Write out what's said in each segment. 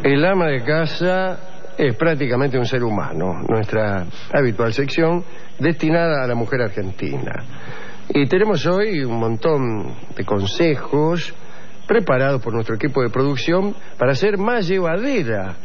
El ama de casa es prácticamente un ser humano, nuestra habitual sección destinada a la mujer argentina. Y tenemos hoy un montón de consejos preparados por nuestro equipo de producción para hacer más llevadera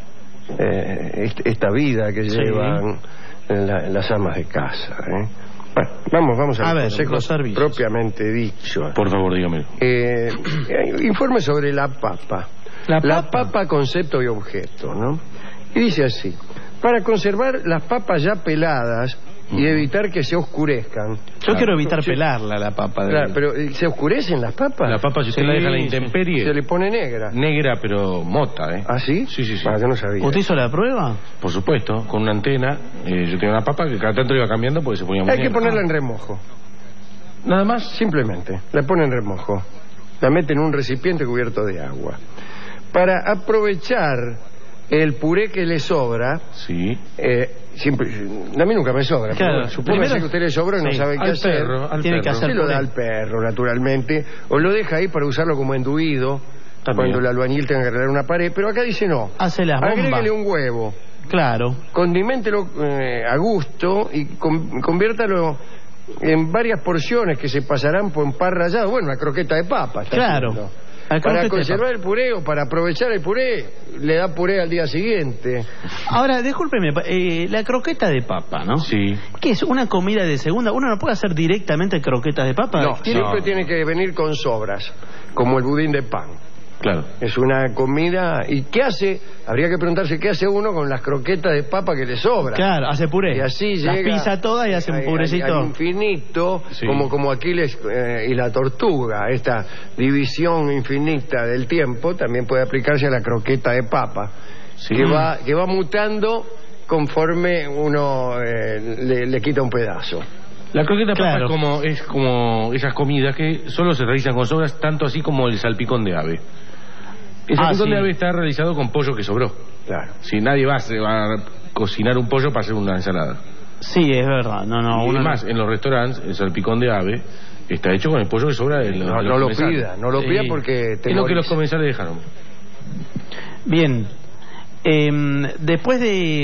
esta vida que llevan las amas de casa. Bueno, vamos a los consejos propiamente dichos. Por favor, dígame. Informe sobre la papa. La papa, concepto y objeto, ¿no? Y dice así: para conservar las papas ya peladas y evitar que se oscurezcan. Yo quiero evitar pelarla, la papa. Claro, pero ¿se oscurecen las papas? La papa, si usted la deja a la intemperie, se le pone negra. Negra, pero mota, ¿eh? ¿Ah, sí? Sí. Yo no sabía. ¿Usted hizo la prueba? Por supuesto, con una antena. Yo tenía una papa que cada tanto iba cambiando porque se ponía muy Hay que ponerla en remojo. Nada más. Simplemente, la pone en remojo. La mete en un recipiente cubierto de agua. Para aprovechar el puré que le sobra. Sí. A mí nunca me sobra. Claro. Supongo que a usted le sobra y no sabe qué hacer. Tiene que hacer. Se lo da al perro, naturalmente. O lo deja ahí para usarlo como enduido. Cuando el albañil tenga que arreglar una pared. Pero acá dice no. Hace las bombas. Agréguele un huevo. Claro. Condiméntelo a gusto y conviértalo en varias porciones que se pasarán por un pan rallado. Bueno, una croqueta de papa. Claro. Para conservar el puré o para aprovechar el puré, le da puré al día siguiente. Ahora, discúlpeme, la croqueta de papa, ¿no? Sí. ¿Qué es? ¿Una comida de segunda? ¿Uno no puede hacer directamente croquetas de papa? No, siempre tiene que venir con sobras, como el budín de pan. Claro. Es una comida. ¿Y qué hace? Habría que preguntarse qué hace uno con las croquetas de papa que le sobran. Claro, hace puré. Y así las llega. pisa todas y hace un purecito. Al infinito, como Aquiles y la tortuga. Esta división infinita del tiempo también puede aplicarse a la croqueta de papa. Que va mutando conforme uno le quita un pedazo. La croqueta de papa es como esas comidas que solo se realizan con sobras, tanto así como el salpicón de ave. El salpicón de ave está realizado con pollo que sobró. Claro. Si nadie va a cocinar un pollo para hacer una ensalada. Sí, es verdad. Y más, en los restaurantes, el salpicón de ave está hecho con el pollo que sobra de los no lo pida, no lo pida porque es lo que los comensales dejaron. Bien. Después de...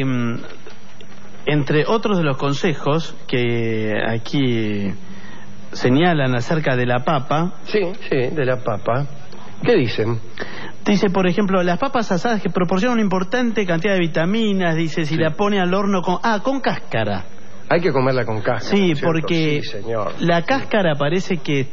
entre otros de los consejos que aquí señalan acerca de la papa... Sí, de la papa. ¿Qué dicen? Dice, por ejemplo, las papas asadas que proporcionan una importante cantidad de vitaminas. Dice, si la pone al horno con cáscara. Hay que comerla con cáscara. Sí, porque la cáscara parece que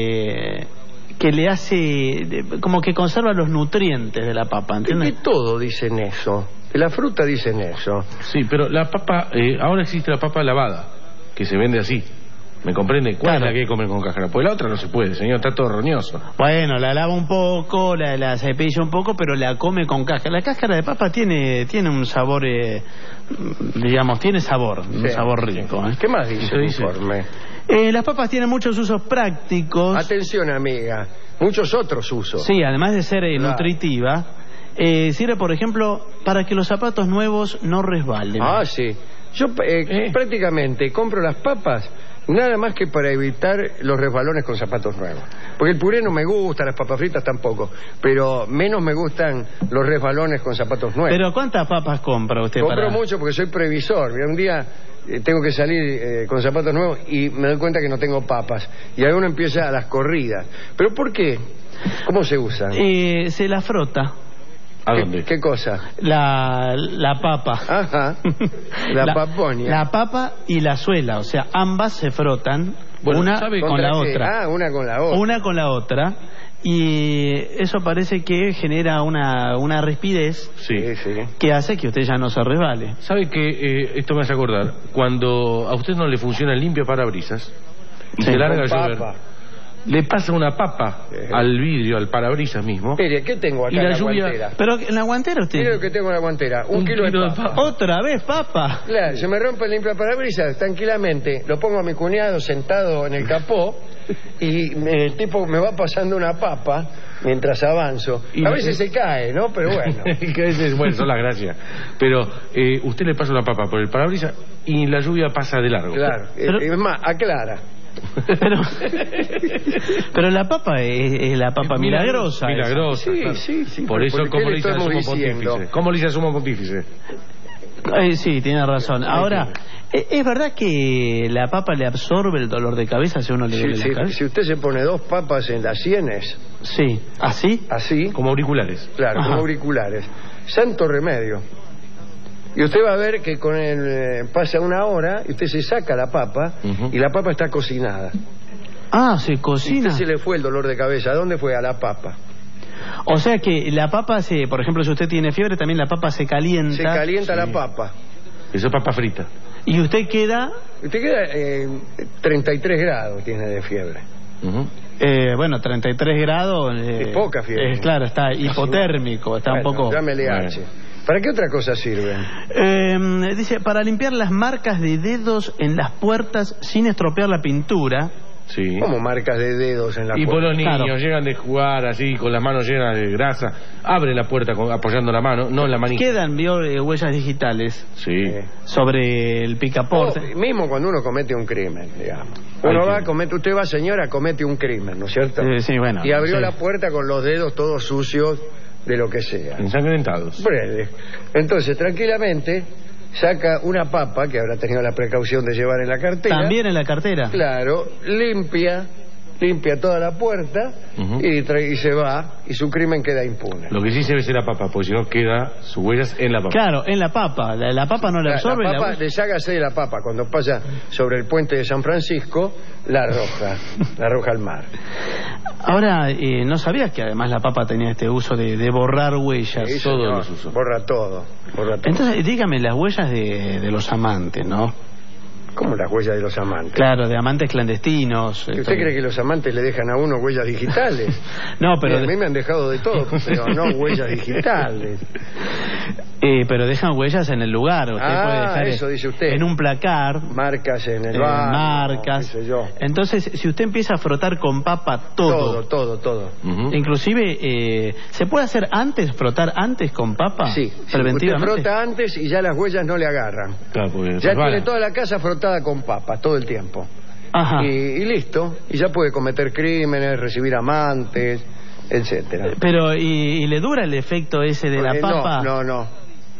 le hace... como que conserva los nutrientes de la papa, ¿entiendes? De todo dicen eso. De la fruta dicen eso. Sí, pero la papa... ahora existe la papa lavada, que se vende así. ¿Me comprende? ¿Cuál es la que hay que comer con cáscara? Pues la otra no se puede, señor, está todo roñoso. Bueno, la lava un poco, la cepilla un poco, pero la come con cáscara. La cáscara de papa tiene un sabor, digamos, tiene sabor, un sabor rico. ¿Qué más dice el informe? Las papas tienen muchos usos prácticos. Atención, amiga, muchos otros usos. Sí, además de ser nutritiva, sirve, por ejemplo, para que los zapatos nuevos no resbalen. Ah, sí. Yo prácticamente compro las papas nada más que para evitar los resbalones con zapatos nuevos. Porque el puré no me gusta, las papas fritas tampoco, pero menos me gustan los resbalones con zapatos nuevos. ¿Pero cuántas papas compra usted? Compro mucho porque soy previsor. Un día tengo que salir con zapatos nuevos y me doy cuenta que no tengo papas. Y ahí uno empieza a las corridas. ¿Pero por qué? ¿Cómo se usan? Se la frota. ¿A dónde? ¿Qué cosa? La papa. Ajá. La paponia. La papa y la suela, o sea, ambas se frotan, una con la otra. Una con la otra. Una con la otra. Y eso parece que genera una rispidez que hace que usted ya no se resbale. ¿Sabe que esto me hace acordar? Cuando a usted no le funciona el limpia parabrisas y se larga a llover, le pasa una papa al vidrio, al parabrisas mismo. Mire, ¿qué tengo acá y en la lluvia... guantera? Pero en la guantera usted... Mire lo que tengo en la guantera, un kilo de papa. ¿Otra vez papa? Claro, se me rompe el limpiaparabrisas tranquilamente, lo pongo a mi cuñado sentado en el capó y el tipo me va pasando una papa mientras avanzo. A veces se cae, ¿no? Pero bueno. Bueno, son las gracias. Pero usted le pasa una papa por el parabrisas y la lluvia pasa de largo. Claro, es más, aclara. Pero la papa es la papa milagrosa. Milagrosa. Sí. Por eso, ¿cómo le dice al estamos sumo diciendo? pontífice? ¿Cómo le dice al sumo pontífice? Sí, tiene razón. Ahora, ¿es verdad que la papa le absorbe el dolor de cabeza si uno le duele la cabeza? Si usted se pone 2 papas en las sienes... Sí. ¿Así? Así. Como auriculares. Claro, Ajá. como auriculares. Santo remedio. Y usted va a ver que con pasa 1 hora y usted se saca la papa y la papa está cocinada. Ah, se Y cocina. usted se le fue el dolor de cabeza. ¿A dónde fue? A la papa. O sea que la papa por ejemplo, si usted tiene fiebre, también la papa se calienta. Se calienta la papa. Eso es papa frita. Y usted queda... Usted queda 33 grados tiene de fiebre. bueno, 33 grados... Es poca fiebre. Claro, está hipotérmico, está un poco... Llámele H. ¿Para qué otra cosa sirven? Dice, para limpiar las marcas de dedos en las puertas sin estropear la pintura. Sí. Como marcas de dedos en la Y puerta. por los niños Claro. llegan de jugar así, con las manos llenas de grasa, abre la puerta apoyando la mano, no en la manita. Quedan huellas digitales Sí. sobre el picaporte. Mismo cuando uno comete un crimen, digamos. Usted va, señora, comete un crimen, ¿no es cierto? Sí, bueno. Y abrió sí. la puerta con los dedos todos sucios de lo que sea. Ensangrentados. Breve. Entonces, tranquilamente, saca una papa, que habrá tenido la precaución de llevar en la cartera. También en la cartera. Claro, limpia toda la puerta y se va, y su crimen queda impune. Lo que sí se ve es la papa, porque si no queda sus huellas en la papa. Claro, en la papa. La papa no la absorbe. La papa, deshágase de la papa. Cuando pasa sobre el puente de San Francisco, la arroja al mar. Ahora, no sabías que además la papa tenía este uso de borrar huellas. Sí, todos señor, los usos. borra todo. Entonces, dígame, las huellas de los amantes, ¿no? ¿Cómo las huellas de los amantes? Claro, de amantes clandestinos. ¿Usted cree que los amantes le dejan a uno huellas digitales? No, pero... A mí me han dejado de todo, pero no huellas digitales. Pero dejan huellas en el lugar. Usted puede dejar eso dice usted. en un placar. Marcas en el baño. Marcas. Qué sé yo. Entonces, si usted empieza a frotar con papa todo. Todo. Inclusive, ¿se puede hacer frotar antes con papa? Sí, preventivamente. usted frota antes y ya las huellas no le agarran. Claro, porque Ya resbala. tiene toda la casa frotada con papa, todo el tiempo. Ajá. Y listo. Y ya puede cometer crímenes, recibir amantes, etcétera. Pero, ¿y le dura el efecto ese de la papa? No.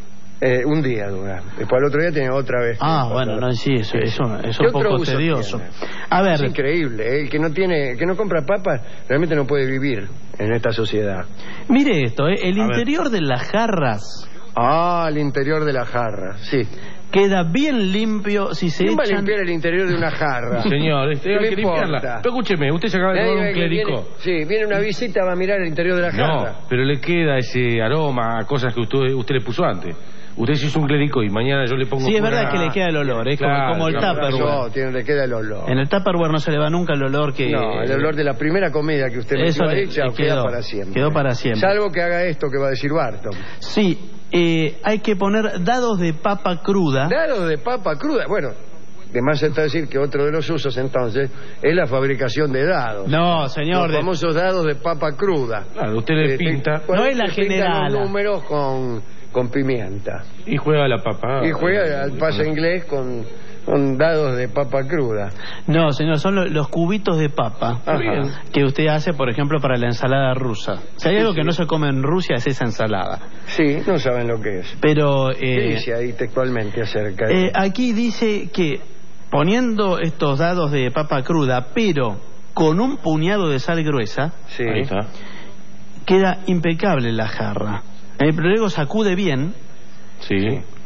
Un día dura. Después al otro día tiene otra vez. Bueno, no, sí, eso es un ¿Qué otro poco uso tedioso. tiene? A ver, Es increíble. El que no compra papas realmente no puede vivir en esta sociedad. mire esto, el interior de las jarras El interior de la jarra, sí. queda bien limpio si se ¿Quién va a echan... limpiar el interior de una jarra? Señor, hay ¿Qué le que limpiarla. importa? Pero escúcheme, usted se acaba de tomar un clérico. Viene una visita, va a mirar el interior de la jarra. No, pero le queda ese aroma a cosas que usted le puso antes. Usted se hizo un clérico y mañana yo le pongo... Sí, es pura- verdad que le queda el olor, es Claro, como el claro. Tupperware. Le queda el olor. En el Tupperware no se le va nunca el olor que... No, el olor de la primera comida que usted me Eso iba a le decir queda para siempre. Quedó para siempre. Salvo que haga esto que va a decir Barton. Sí, hay que poner dados de papa cruda. Dados de papa cruda. Bueno, de más está decir que otro de los usos entonces es la fabricación de dados. No, señor. Los famosos dados de papa cruda. Claro, usted le pinta No es la Se pintan generala. los números con pimienta. y juega la papa. Y juega al pase inglés con dados de papa cruda. No, señor, son los cubitos de papa Ajá. que usted hace, por ejemplo, para la ensalada rusa. Si hay algo que no se come en Rusia es esa ensalada. Sí, no saben lo que es. Pero ¿Qué dice ahí textualmente acerca de aquí dice que poniendo estos dados de papa cruda, pero con un puñado de sal gruesa, Sí. Ahí está. queda impecable la jarra. Pero luego sacude bien Sí.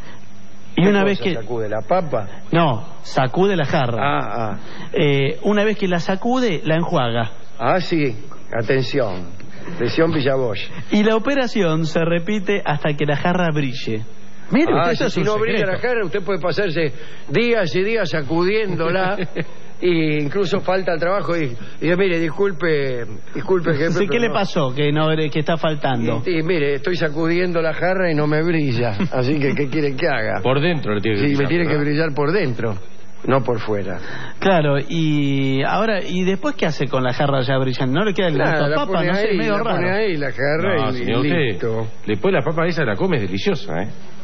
y una ¿Qué vez cosa que... sacude la papa? No, sacude la jarra. Una vez que la sacude, la enjuaga. Sí. Atención. Lesión Villaboy. Y la operación se repite hasta que la jarra brille. Mire, usted, eso es si un no brilla secreto. la jarra, usted puede pasarse días y días sacudiéndola. Y incluso falta el trabajo y mire, disculpe jefe. Sí, ¿qué pero le no. pasó que está faltando? Y mire, estoy sacudiendo la jarra y no me brilla. Así que, ¿qué quiere que haga? Por dentro le tiene que Sí, me brillar, tiene que ¿verdad? brillar por dentro, no por fuera. Claro, y ahora, ¿y después qué hace con la jarra ya brillante? ¿No le queda el gusto Nada, a la papa? pone No sé, ahí, medio raro. la jarra No, y señor, listo. usted, después la papa esa la come, es deliciosa, ¿eh?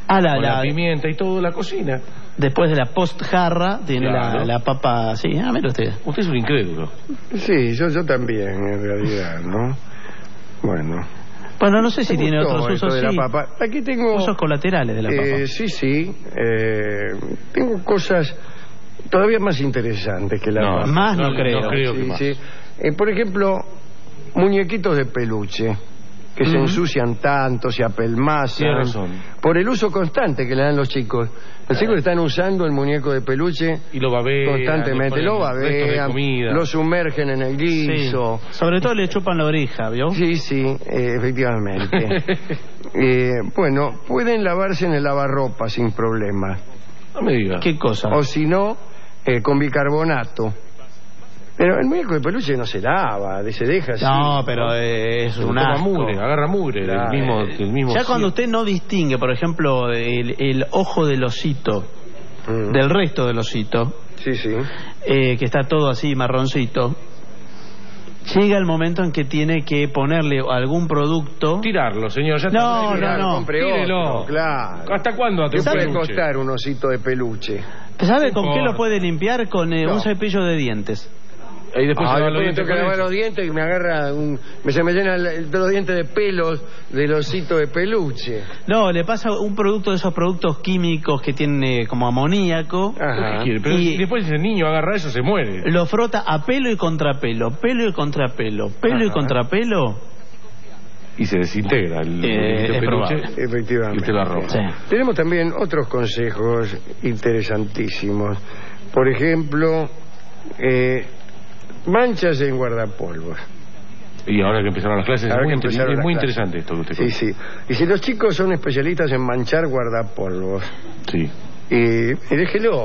con la pimienta y todo, la cocina. Después de la post-jarra tiene la papa, sí, mira usted. Usted es un incrédulo. Sí, yo también, en realidad, ¿no? Bueno, no sé si tiene otros usos, de la papa. Aquí tengo usos colaterales de la papa. Sí. Tengo cosas todavía más interesantes que la papa. Más no creo. No creo que más. Sí. Por ejemplo, muñequitos de peluche que se ensucian tanto, se apelmazan por el uso constante que le dan los chicos. Los chicos están usando el muñeco de peluche y lo babean constantemente, lo babean, lo sumergen en el guiso. Sí. Sobre todo le chupan la oreja, ¿vio? Sí, efectivamente. Bueno, pueden lavarse en el lavarropa sin problema. No me diga. ¿Qué cosa? O si no, con bicarbonato. Pero el muñeco de peluche no se lava, se deja así. No, pero es un asco. Mugre, agarra mugre del mismo. Ya cuando usted no distingue, por ejemplo, el ojo del osito del resto del osito, que está todo así marroncito, llega el momento en que tiene que ponerle algún producto. Tirarlo, señor. Ya no. Tírelo. Claro. ¿Hasta cuándo? ¿Qué puede costar un osito de peluche? ¿Sabe con qué lo puede limpiar? Con un cepillo de dientes. Y después me tengo que lavar los dientes y me agarra se me llenan los dientes de pelos del osito de peluche. No, le pasa un producto de esos productos químicos que tiene como amoníaco. Pero y después ese niño agarra eso, se muere. Lo frota a pelo y contrapelo, pelo y contrapelo, pelo y contrapelo. Y se desintegra el peluche. Efectivamente. Y usted lo arroja. Sí. Tenemos también otros consejos interesantísimos. Por ejemplo, manchas en guardapolvos. Y ahora que empezaron las clases, es muy interesante esto que usted cuenta. Sí. Y si los chicos son especialistas en manchar guardapolvos. Sí. Y déjelo.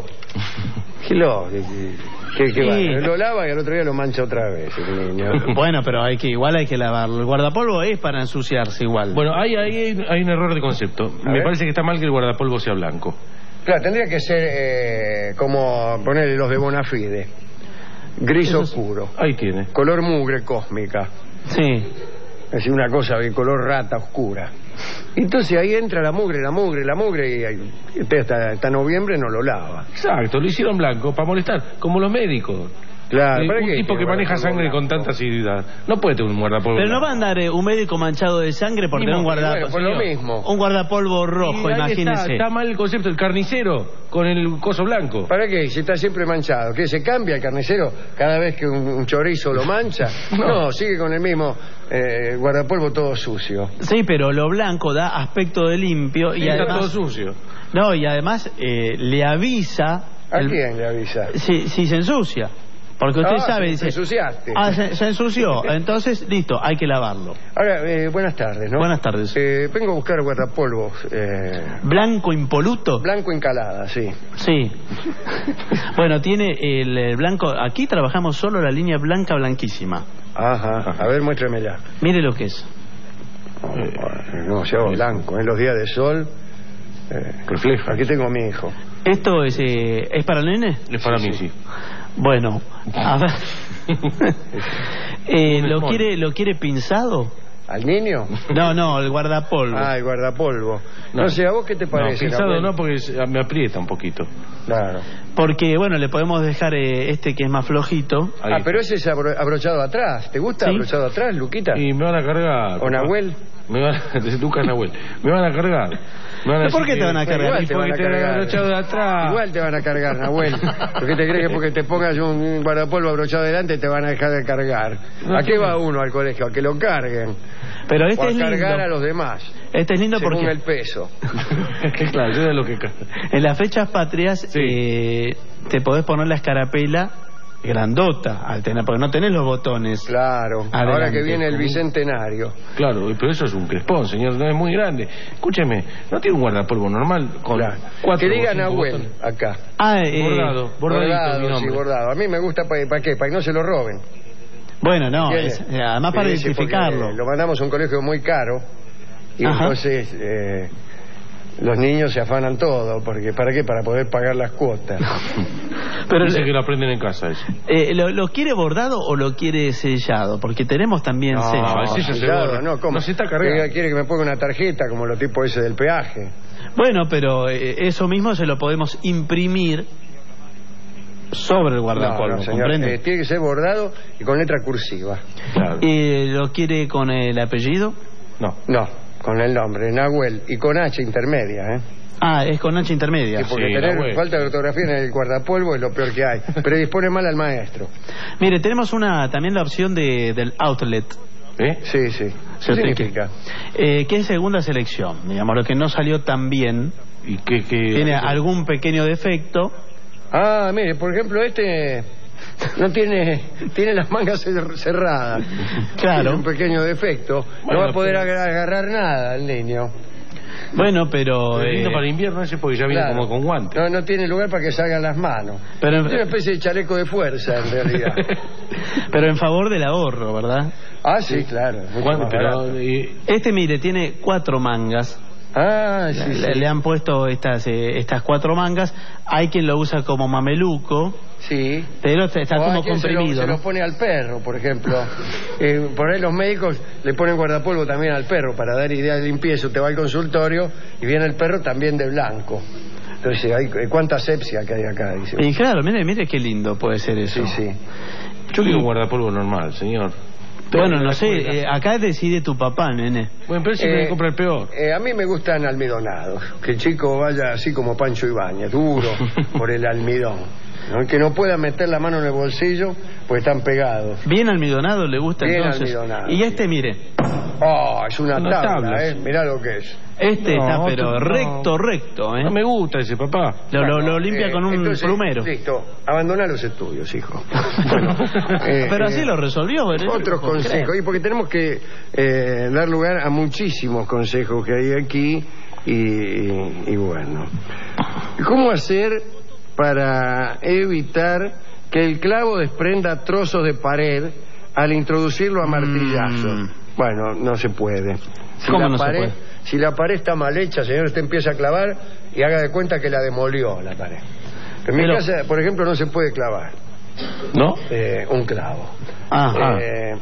Lo lava y al otro día lo mancha otra vez el niño. Bueno, pero igual hay que lavarlo. El guardapolvo es para ensuciarse igual. Bueno, hay un error de concepto. Me parece que está mal que el guardapolvo sea blanco. Claro, tendría que ser como ponerle los de Bonafide. Gris oscuro. Ahí tiene. Color mugre cósmica. Sí. Es una cosa de color rata oscura. Entonces ahí entra la mugre y usted hasta noviembre no lo lava. Exacto, lo hicieron blanco para molestar, como los médicos. Claro, un tipo que maneja sangre con tanta asiduidad no puede tener un guardapolvo. Pero no va a andar un médico manchado de sangre por tener un guardapolvo. Bueno, por lo mismo. Un guardapolvo rojo, imagínese. Está mal el concepto del carnicero con el coso blanco. ¿Para qué? Si está siempre manchado. ¿Qué? ¿Se cambia el carnicero cada vez que un chorizo lo mancha? No, sigue con el mismo guardapolvo todo sucio. Sí, pero lo blanco da aspecto de limpio y además está todo sucio. No, y además le avisa. ¿A quién le avisa? Si se ensucia. Porque usted sabe, dice... Se ensuciaste. Se ensució. Entonces, listo, hay que lavarlo. Ahora, buenas tardes, ¿no? Buenas tardes. Vengo a buscar guardapolvos. ¿Blanco impoluto? Blanco encalada, sí. Sí. Bueno, tiene el blanco... Aquí trabajamos solo la línea blanca blanquísima. Ajá. A ver, muéstremela. Mire lo que es. No, se hago blanco. En los días de sol... refleja. Aquí tengo a mi hijo. ¿Esto es para el nene? Es para mí, sí. Bueno, a ver. ¿Lo quiere pinzado? ¿Al niño? No, el guardapolvo. El guardapolvo. No sé, ¿a vos qué te parece? No, pinzado no, porque me aprieta un poquito. Claro. Porque, bueno, le podemos dejar que es más flojito. Pero ese es abrochado atrás. ¿Te gusta abrochado atrás, Luquita? Y me van a cargar. ¿O Nahuel? Lucas Nahuel. Me van a cargar. ¿Por qué te van a cargar? Igual te van a cargar. Abrochado de atrás. Igual te van a cargar, Nahuel. ¿Por qué te crees que porque te pongas un guardapolvo abrochado delante te van a dejar de cargar? ¿A qué va uno al colegio? A que lo carguen. Pero o a cargar a los demás. Este es lindo porque... según el peso. Claro, yo de lo que... En las fechas patrias te podés poner la escarapela grandota, porque no tenés los botones. Claro, adelante. Ahora que viene el bicentenario. Claro, pero eso es un crespón, señor, no es muy grande. Escúcheme, ¿no tiene un guardapolvo normal? Con que diga Nahuel acá. Bordadito, mi nombre. Sí, bordado. A mí me gusta, ¿para qué? Para que no se lo roben. Bueno, no, además para identificarlo. Lo mandamos a un colegio muy caro y entonces los niños se afanan todo, porque ¿para qué? Para poder pagar las cuotas. Pero dice que lo aprenden en casa eso. ¿Lo quiere bordado o lo quiere sellado? Porque tenemos también sellado. No, ¿cómo? No se está cargando. Quiere que me ponga una tarjeta como los tipos ese del peaje. Bueno, pero eso mismo se lo podemos imprimir sobre el guardapolvo, ¿comprende? Tiene que ser bordado y con letra cursiva. Claro. ¿Lo quiere con el apellido? No, con el nombre, Nahuel, y con H intermedia, ¿eh? Ah, es con H intermedia. Sí, porque tener falta de ortografía en el guardapolvo es lo peor que hay. Predispone mal al maestro. Mire, tenemos también la opción del outlet. Sí. ¿Qué significa? Que es segunda selección, digamos, lo que no salió tan bien. ¿Y qué tiene algún pequeño defecto? Ah, mire, por ejemplo, no tiene las mangas cerradas. Claro. Tiene un pequeño defecto. No va a poder agarrar nada el niño. Bueno, pero... lindo para invierno ese porque ya viene como con guantes. No tiene lugar para que salgan las manos. Pero es una especie de chaleco de fuerza, en realidad. Pero en favor del ahorro, ¿verdad? Ah, sí, claro. Mire, tiene 4 mangas. Ah, sí. Le han puesto estas 4 mangas. Hay quien lo usa como mameluco. Sí. Pero está como comprimido. Se lo pone al perro, por ejemplo. Por ahí los médicos le ponen guardapolvo también al perro para dar idea de limpieza. Te va al consultorio y viene el perro también de blanco. Entonces, ¿cuánta asepsia que hay acá? Dice. Y claro, mire qué lindo puede ser eso. Sí. Yo quiero un guardapolvo normal, señor. Bueno, no sé, acá decide tu papá, nene. Bueno, pero si me compra el peor. A mí me gustan almidonados. Que el chico vaya así como Pancho Ibáñez, duro por el almidón. ¿No? Que no pueda meter la mano en el bolsillo, pues están pegados. Bien almidonado le gusta bien entonces. Almidonado. Y mire. Es una tabla, mirá lo que es. Está pero recto, ¿eh? No me gusta ese, papá. Lo limpia con un plumero. Listo, abandona los estudios, hijo. Pero así lo resolvió. Otros consejos, porque tenemos que dar lugar a muchísimos consejos que hay aquí. Y bueno, ¿cómo hacer para evitar que el clavo desprenda trozos de pared al introducirlo a martillazos? Bueno, no se puede. ¿Cómo no se puede? Si la pared está mal hecha, señor, usted empieza a clavar y haga de cuenta que la demolió la pared. En mi casa, por ejemplo, no se puede clavar. ¿No? Un clavo. Ajá.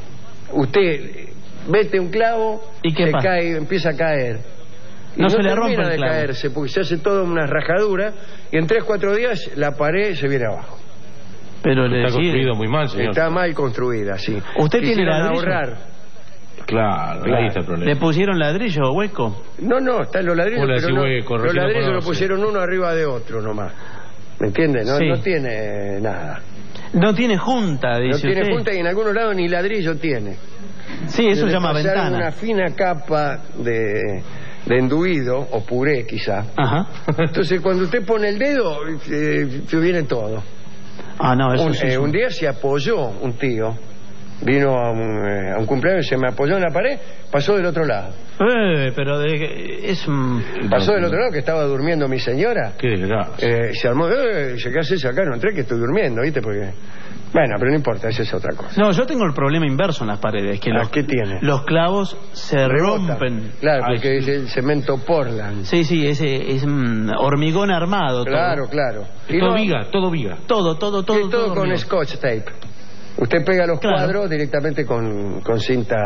Usted mete un clavo y se cae, empieza a caer. No se le rompe el de clavo. caerse porque se hace toda una rajadura y en 3-4 días la pared se viene abajo. Pero está construido muy mal, señor. Está mal construida, sí. ¿Usted tiene ladrillo? Ahorrar. Claro, ahí está el problema. ¿Le pusieron ladrillo o hueco? No, están los ladrillos, pero hueco, los ladrillos lo pusieron uno arriba de otro nomás. ¿Me entiende? No tiene nada. No tiene junta, dice No tiene usted. junta y en algunos lados ni ladrillo tiene. Sí, eso se llama ventana. Una fina capa de enduido o puré quizá. Ajá. Entonces cuando usted pone el dedo se viene todo. No, eso sí. Un día se apoyó un tío. Vino a un cumpleaños, se me apoyó en la pared, pasó del otro lado. Pero pasó del otro lado, que estaba durmiendo mi señora. Qué desgracia. Se armó, ¿qué haces acá? No entré, que estoy durmiendo, ¿viste? Porque... Bueno, pero no importa, esa es otra cosa. No, yo tengo el problema inverso en las paredes, que ¿qué tiene? Los clavos se rompen. Claro, porque es el cemento Portland. Sí, es hormigón armado. Claro. Y todo viga. Todo con Scotch tape. Usted pega los cuadros directamente con cinta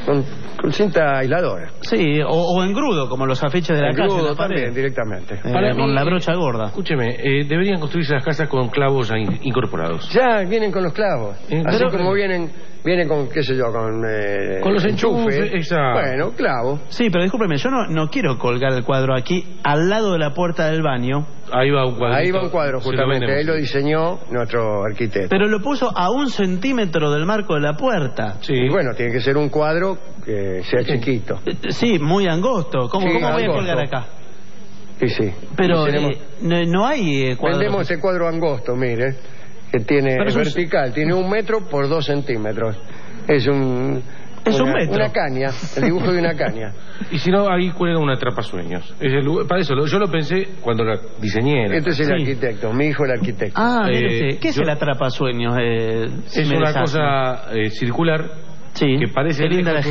aisladora. Sí, o engrudo, como los afiches de la casa. Engrudo también, directamente. Con la brocha gorda. Escúcheme, deberían construirse las casas con clavos incorporados. Ya vienen con los clavos. Así como vienen con, qué sé yo, con los enchufes. Exacto. Bueno, clavo. Sí, pero discúlpeme, yo no quiero colgar el cuadro aquí, al lado de la puerta del baño. Ahí va un cuadro. Ahí va un cuadro, justamente. Ahí lo diseñó nuestro arquitecto. Pero lo puso a 1 centímetro del marco de la puerta. Sí. Y bueno, tiene que ser un cuadro que sea chiquito. Sí, muy angosto. ¿Cómo voy a colgar acá? Sí. Pero no hay cuadros. Vendemos ese cuadro angosto, mire, que tiene vertical, tiene 1 metro por 2 centímetros. Es un metro. Una caña, el dibujo de una caña. Y si no, ahí cuelga un atrapasueños. Para eso, yo lo pensé cuando la diseñé. Este es el arquitecto, mi hijo el arquitecto. Mire usted, ¿qué es el atrapasueños? Es una cosa circular Sí, que parece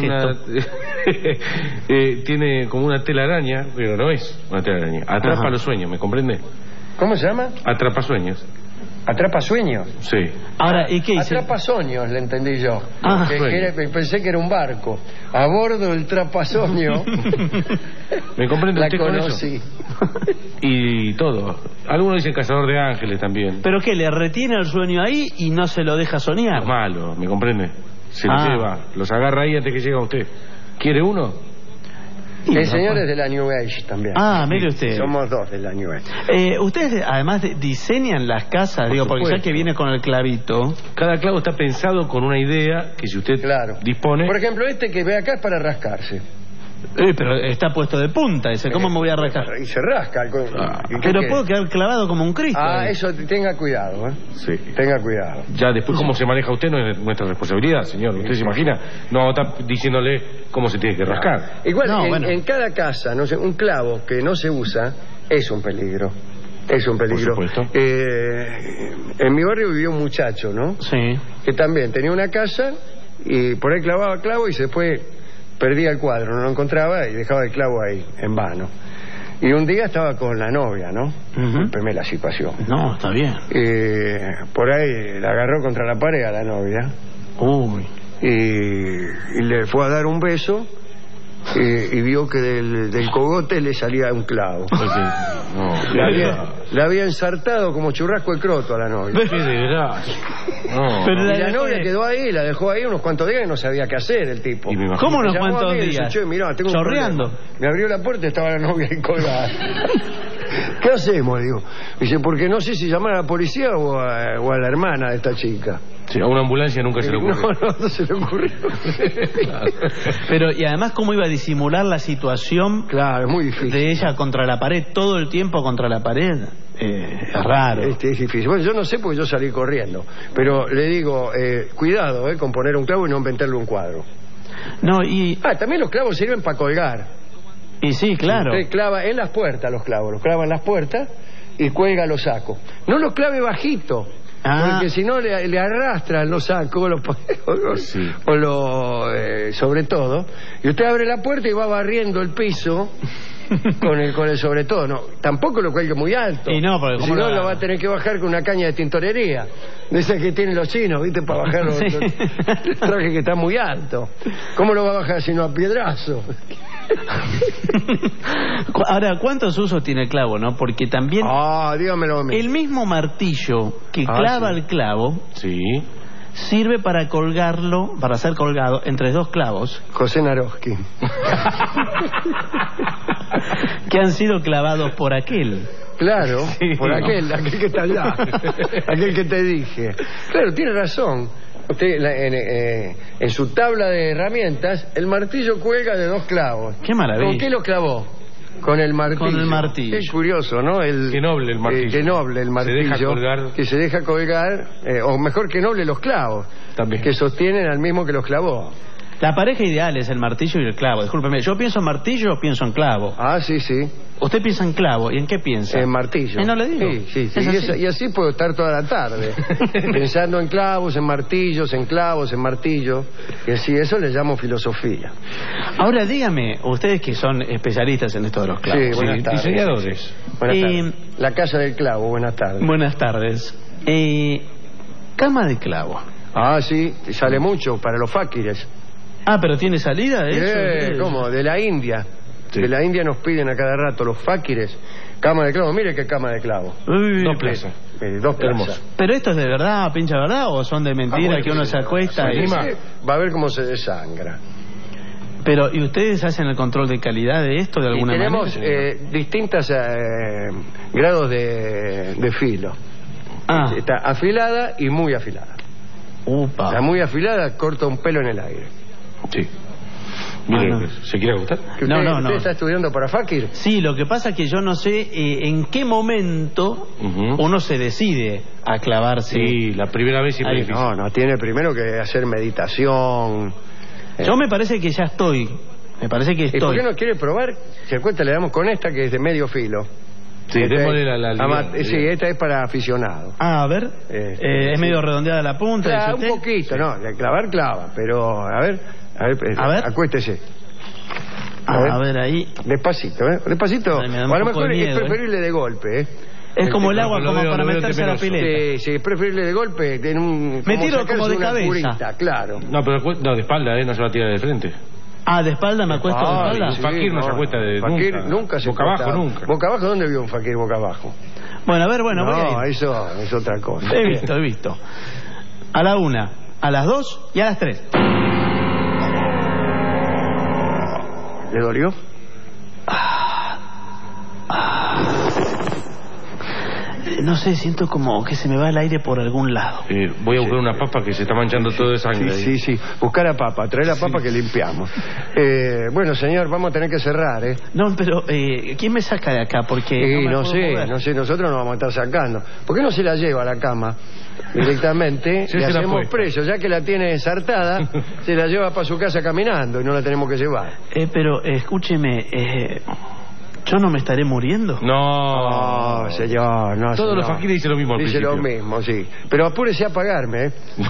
tiene como una telaraña, pero no es una telaraña. Atrapa los sueños, ¿me comprende? ¿Cómo se llama? Atrapa sueños. ¿Atrapa sueños? Sí. Ahora, ¿y qué dice? Atrapa sueños, le entendí yo. Pensé que era un barco. A bordo del trapasoño. ¿Me comprende la usted conocí. Con eso? Y todo. Algunos dicen cazador de ángeles también. ¿Pero qué? ¿Le retiene el sueño ahí y no se lo deja soñar? Es malo, ¿me comprende? Se los lleva, los agarra ahí antes que llegue a usted. ¿Quiere uno? El señor es de la New Age también. Mire usted. Somos dos de la New Age. Ustedes además diseñan las casas, porque ya que viene con el clavito. Cada clavo está pensado con una idea que si usted dispone. Por ejemplo, este que ve acá es para rascarse. Pero está puesto de punta ese, ¿cómo me voy a rascar? Y se rasca. Pero puedo quedar clavado como un Cristo. Eso tenga cuidado, Sí. Tenga cuidado. Ya después cómo se maneja usted no es nuestra responsabilidad, señor. Usted se imagina, no está diciéndole cómo se tiene que rascar. Igual, en cada casa, no sé, un clavo que no se usa es un peligro. Es un peligro. Por supuesto. En mi barrio vivía un muchacho, ¿no? Sí. Que también tenía una casa y por ahí clavaba clavo y después perdía el cuadro, no lo encontraba y dejaba el clavo ahí, en vano. Y un día estaba con la novia, ¿no? Discúlpeme la situación. No, está bien. Por ahí la agarró contra la pared a la novia. Uy. Y le fue a dar un beso y vio que del cogote le salía un clavo. Le había ensartado como churrasco el croto a la novia. ¿Qué de verdad? Y la novia quedó ahí, la dejó ahí unos cuantos días y no sabía qué hacer el tipo. ¿Cómo unos cuantos días? Dice, mirá, tengo chorreando. Me abrió la puerta y estaba la novia ahí colgada. ¿Qué hacemos? Digo. Dice, porque no sé si llamar a la policía o a la hermana de esta chica. Sí, a una ambulancia nunca se le ocurrió. No se le ocurrió. Pero, y además, ¿cómo iba a disimular la situación? Claro, es muy difícil. De ella contra la pared, todo el tiempo contra la pared. Es raro. Es difícil. Bueno, yo no sé porque yo salí corriendo. Pero le digo, cuidado con poner un clavo y no meterle un cuadro. No, y... también los clavos sirven para colgar. Y sí, claro. Usted clava en las puertas los clavos, los clava en las puertas y cuelga los sacos. No los clave bajito. Porque si no le arrastran los sacos sobre todo, y usted abre la puerta y va barriendo el piso con el sobre todo. No, tampoco lo cuelgue muy alto. Y no, porque si no lo va a tener que bajar con una caña de tintorería, de esas que tienen los chinos, ¿viste? Para bajar los trajes que están muy alto. ¿Cómo lo va a bajar si no a piedrazo? Ahora, ¿cuántos usos tiene el clavo, no? Porque también dígamelo a mí. El mismo martillo que clava el clavo sirve para colgarlo, para ser colgado entre dos clavos. José Naroski. Que han sido clavados por aquel. Claro, por aquel que está allá. Aquel que te dije. Claro, tiene razón. Usted en su tabla de herramientas, el martillo cuelga de dos clavos. ¡Qué maravilla! ¿Con qué lo clavó? Con el martillo. Con el martillo. Es curioso, ¿no? Qué noble el martillo. Qué noble el martillo. Se deja colgar. Que se deja colgar, o mejor que noble los clavos. También. Que sostienen al mismo que los clavó. La pareja ideal es el martillo y el clavo. Discúlpeme, yo pienso en martillo o pienso en clavo. Sí. Usted piensa en clavo, ¿y en qué piensa? En martillo. No le digo. Sí. Y así puedo estar toda la tarde. Pensando en clavos, en martillos, en clavos, en martillos. Y así, eso le llamo filosofía. Ahora dígame, ustedes que son especialistas en esto de los clavos. Sí, buenas tardes. Diseñadores. Buenas tardes. La casa del clavo, buenas tardes. Buenas tardes. Cama de clavo. Sí, sale mucho para los faquires. Pero ¿tiene salida eso? ¿Cómo? De la India. Sí. De la India nos piden a cada rato los faquires. Cama de clavo, mire qué cama de clavo. Dos plazas. Dos plazas. ¿Pero esto es de verdad, pincha verdad, o son de mentira que uno se acuesta y... Va a ver cómo se desangra. Pero, ¿y ustedes hacen el control de calidad de esto de alguna manera? Tenemos distintos grados de filo. Está afilada y muy afilada. La muy afilada corta un pelo en el aire. Sí. Mire, ¿se quiere gustar? No. ¿Usted está estudiando para fakir? Sí, lo que pasa es que yo no sé en qué momento uno se decide a clavarse. Sí, la primera vez siempre es difícil. No, tiene primero que hacer meditación. Yo me parece que ya estoy. Me parece que estoy. ¿Y por qué no quiere probar? Si a cuenta le damos con esta que es de medio filo. Sí, démosle la sí, esta es para aficionados. A ver, es medio redondeada la punta. Claro, un poquito, no, clavar clava, pero a ver, acuéstese. A ver ahí. Despacito, despacito. Ay, a lo mejor es preferible de golpe, Es como el agua, como para meterse a la pileta. Sí, es preferible de golpe. Me tiro como de cabeza. Curita, claro. No, pero de espalda, no se va a tirar de frente. Ah, ¿de espalda me acuesto de espalda? Sí, fakir no se acuesta de nunca se boca abajo, nunca. ¿Boca abajo? ¿Dónde vio un fakir boca abajo? Bueno, a ver, voy a ir. Eso es otra cosa. He visto. A la 1, a las 2 y a las 3. ¿Le dolió? No sé, siento como que se me va el aire por algún lado. Voy a buscar una papa que se está manchando todo de sangre. Sí. Buscar a papa, traer la papa que limpiamos. Bueno, señor, vamos a tener que cerrar, No, pero ¿quién me saca de acá? Porque no sé, nosotros nos vamos a estar sacando. ¿Por qué no se la lleva a la cama directamente? Le hacemos preso, ya que la tiene ensartada, se la lleva para su casa caminando y no la tenemos que llevar. Pero escúcheme, ¿yo no me estaré muriendo? No, señor, no. Todos los fakires dicen lo mismo al principio. Dice lo mismo, sí. Pero apúrese a pagarme,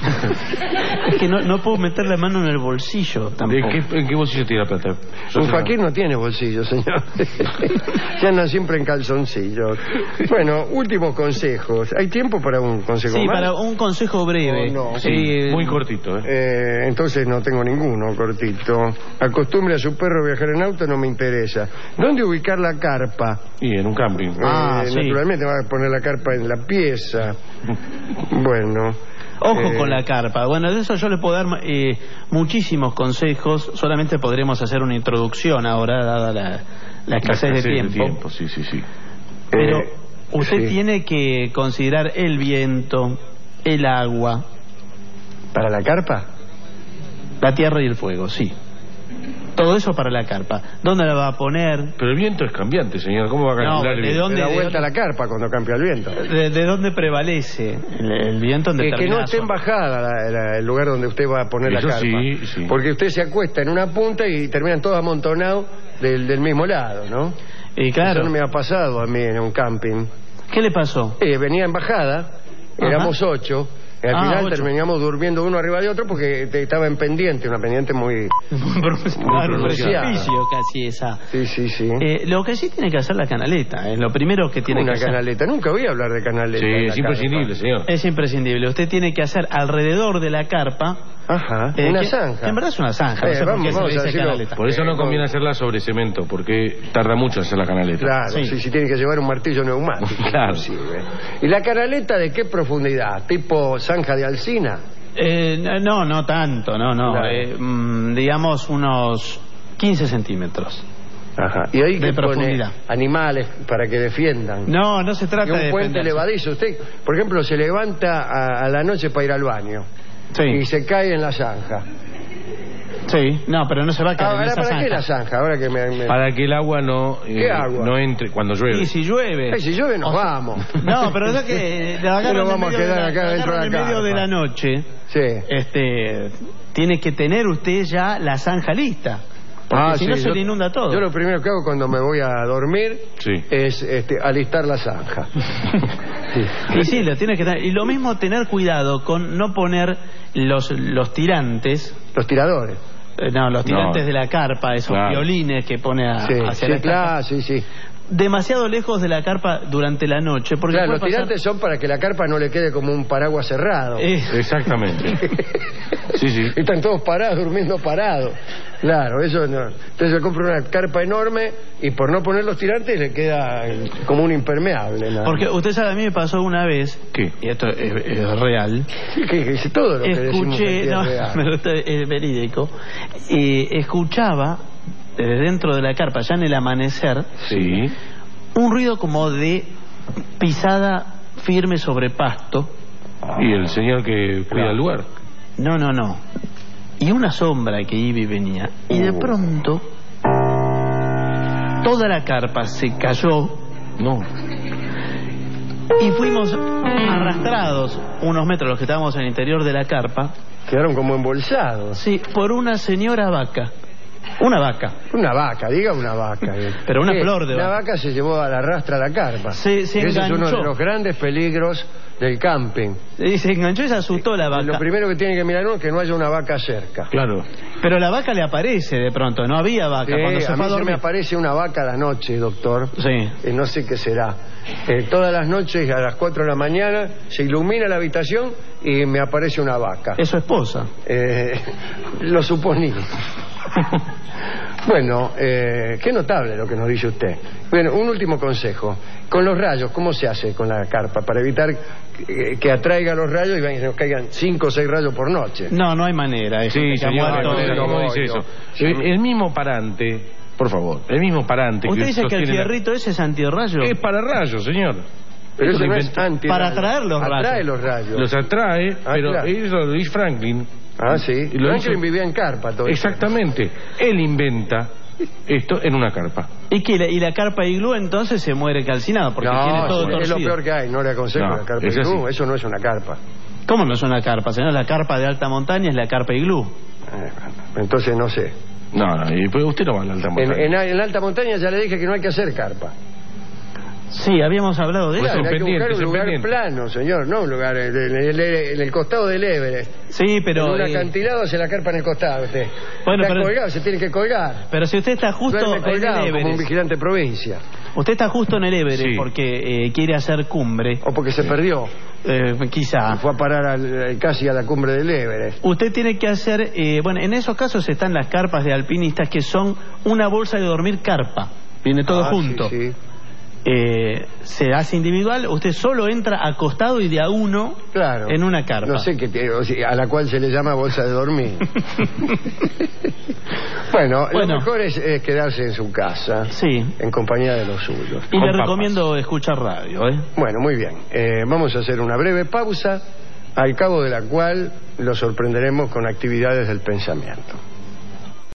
Es que no puedo meter la mano en el bolsillo tampoco. ¿En qué bolsillo tiene la plata? Un fakir no tiene bolsillo, señor. Se andan siempre en calzoncillos. Bueno, últimos consejos. ¿Hay tiempo para un consejo más? Sí, para un consejo breve. No. Sí, muy cortito. Entonces no tengo ninguno cortito. Acostumbre a su perro a viajar en auto, no me interesa. ¿Dónde ubicar la carpa? Y en un camping. Sí. Naturalmente va a poner la carpa en la pieza. Bueno. Ojo con la carpa. Bueno, de eso yo le puedo dar muchísimos consejos. Solamente podremos hacer una introducción ahora, dada la escasez de tiempo. Sí. Pero usted tiene que considerar el viento, el agua. ¿Para la carpa? La tierra y el fuego, sí. Todo eso para la carpa. ¿Dónde la va a poner? Pero el viento es cambiante, señor. ¿Cómo va a cambiar el viento? ¿De da vuelta a la carpa cuando cambia el viento? ¿De dónde prevalece el viento en determinada que no esté en bajada el lugar donde usted va a poner eso la carpa. Sí. Porque usted se acuesta en una punta y terminan todos amontonados del mismo lado, ¿no? Y claro. Eso no me ha pasado a mí en un camping. ¿Qué le pasó? Venía en bajada, éramos 8... Y al final 8. Terminamos durmiendo uno arriba de otro porque estaba en pendiente, una pendiente muy pronunciada. Casi esa. Sí. Lo que sí tiene que hacer la canaleta, es lo primero que tiene que hacer. Una canaleta, nunca voy a hablar de canaleta. Sí, es imprescindible, señor. Es imprescindible. Usted tiene que hacer alrededor de la carpa. Una zanja. En verdad es una zanja. Vamos a decirlo. Por eso no conviene hacerla sobre cemento, porque tarda mucho hacer la canaleta. Claro, sí, tiene que llevar un martillo neumático. Claro. ¿Y la canaleta de qué profundidad? ¿Tipo zanja de Alsina? No tanto, no. Claro. Digamos unos 15 centímetros. ¿Y ahí de profundidad? Animales para que defiendan. No se trata de un puente levadizo. Usted, por ejemplo, se levanta a la noche para ir al baño. Sí. Y se cae en la zanja. Sí, no, pero no se va a caer en esa ¿para zanja? qué la zanja? Ahora que Para que el agua no entre cuando llueve. Y si llueve. Si llueve nos vamos. No, pero es que nos vamos a quedar acá dentro de la casa. En medio de la noche. Sí. Tiene que tener usted ya la zanja lista. Porque si no se le inunda todo. Yo lo primero que hago cuando me voy a dormir es alistar la zanja. Sí, lo tiene que tener. Y lo mismo tener cuidado con no poner los tirantes. Los tiradores. Los tirantes de la carpa, esos violines que pone hacia la carpa. Sí. Demasiado lejos de la carpa durante la noche. Porque los tirantes son para que la carpa no le quede como un paraguas cerrado. Exactamente. Sí. Están todos parados, durmiendo parados. Claro, eso no. Entonces se compra una carpa enorme y por no poner los tirantes le queda como un impermeable. Porque usted sabe, a mí me pasó una vez, y esto es real. Que todo lo que escuché, es verídico, escuchaba desde dentro de la carpa, ya en el amanecer, un ruido como de pisada firme sobre pasto. ¿Y el señor que cuida el lugar? No. Y una sombra que iba y venía. Y de pronto toda la carpa se cayó. Y fuimos arrastrados unos metros, los que estábamos en el interior de la carpa. Quedaron como embolsados. Sí, por una señora vaca. Una vaca. Una vaca, diga una vaca. Pero una flor de vaca. vaca. Una vaca se llevó a la rastra la carpa. Se Ese es uno de los grandes peligros del camping. Y se enganchó y se asustó la vaca. Lo primero que tiene que mirar uno es que no haya una vaca cerca. Claro. Pero la vaca le aparece de pronto, no había vaca. Cuando se a fue mí a se me dormir. aparece una vaca a la noche, doctor. Sí. No sé qué será. Todas las noches a las 4 de la mañana se ilumina la habitación y me aparece una vaca. Es su esposa. Lo suponía. Bueno, qué notable lo que nos dice usted. Bueno, un último consejo. Con los rayos, ¿cómo se hace con la carpa? Para evitar que atraiga los rayos y nos caigan 5 o 6 rayos por noche. No, no hay manera. Sí, señor, ¿cómo dice eso? El mismo parante, por favor, el mismo parante. Usted dice que el fierrito ese es antirrayo. Es para rayos, señor. Pero eso no es anti. Para atraer los rayos. Atrae los rayos. Los atrae, pero claro. eso lo dice Franklin. Ah, sí. Y lo Franklin hizo... vivía en carpa todo. Exactamente. Él inventa esto en una carpa. ¿Y la carpa iglú entonces se muere calcinada? Porque tiene todo torcido. Es lo peor que hay. No le aconsejo la carpa iglú. Eso no es una carpa. ¿Cómo no es una carpa, señor? La carpa de alta montaña es la carpa iglú. Entonces no sé. No, y pues usted no va a la alta montaña. En la alta montaña ya le dije que no hay que hacer carpa. Sí, habíamos hablado de eso. Hay que buscar un lugar plano, señor, no un lugar en el costado del Everest. Sí, pero... En un acantilado hace la carpa en el costado usted. Bueno, está pero... colgado, se tiene que colgar. Pero si usted está justo colgado, en el Everest, como un vigilante de provincia. Usted está justo en el Everest Sí. porque quiere hacer cumbre. O porque se perdió. Quizá. Fue a parar casi a la cumbre del Everest. Usted tiene que hacer... bueno, en esos casos están las carpas de alpinistas que son una bolsa de dormir carpa. Viene todo junto. Sí, sí. Se hace individual, usted solo entra acostado y de a uno en una carpa. No sé a la cual se le llama bolsa de dormir. Bueno, lo mejor es quedarse en su casa, en compañía de los suyos. Y le recomiendo escuchar radio. Bueno, muy bien. Vamos a hacer una breve pausa, al cabo de la cual lo sorprenderemos con actividades del pensamiento.